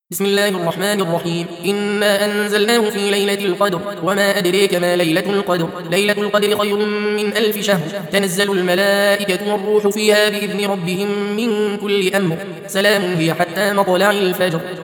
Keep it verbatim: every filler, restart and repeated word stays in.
بسم الله الرحمن الرحيم إنا أنزلناه في ليلة القدر وما أدريك ما ليلة القدر ليلة القدر خير من ألف شهر تنزل الملائكة والروح فيها بإذن ربهم من كل أمر سلام هي حتى مطلع الفجر.